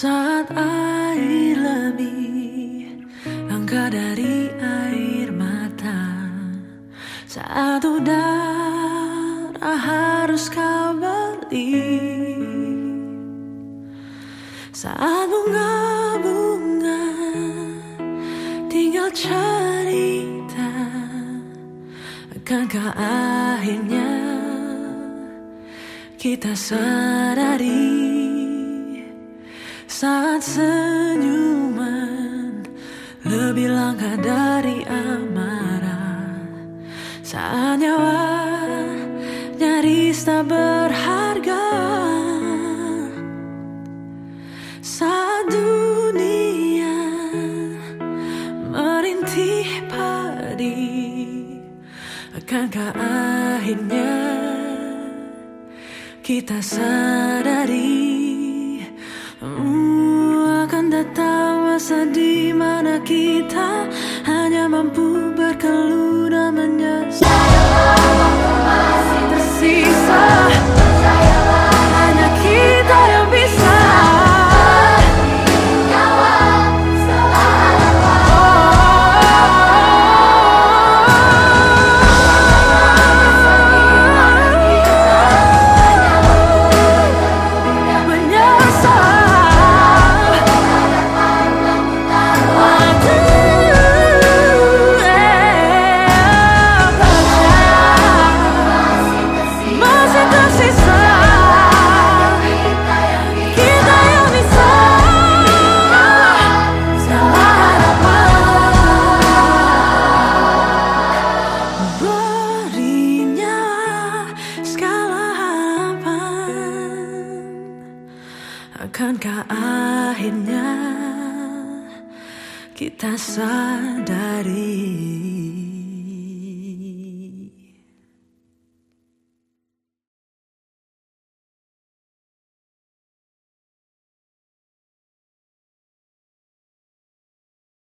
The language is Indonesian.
Saat air lebih langka dari air mata, saat udara harus kau beli, saat bunga-bunga tinggal cerita, akankah akhirnya kita sadari saat senyuman lebih langka dari amarah, saat nyawa nyaris tak berharga, saat dunia merintih padi, akankah akhirnya kita sadari akan datang masa di mana kita hanya mampu berkeluh dan menyesal. Masih tersisa, hanya kita yang bisa kawal selama. Akankah akhirnya kita sadari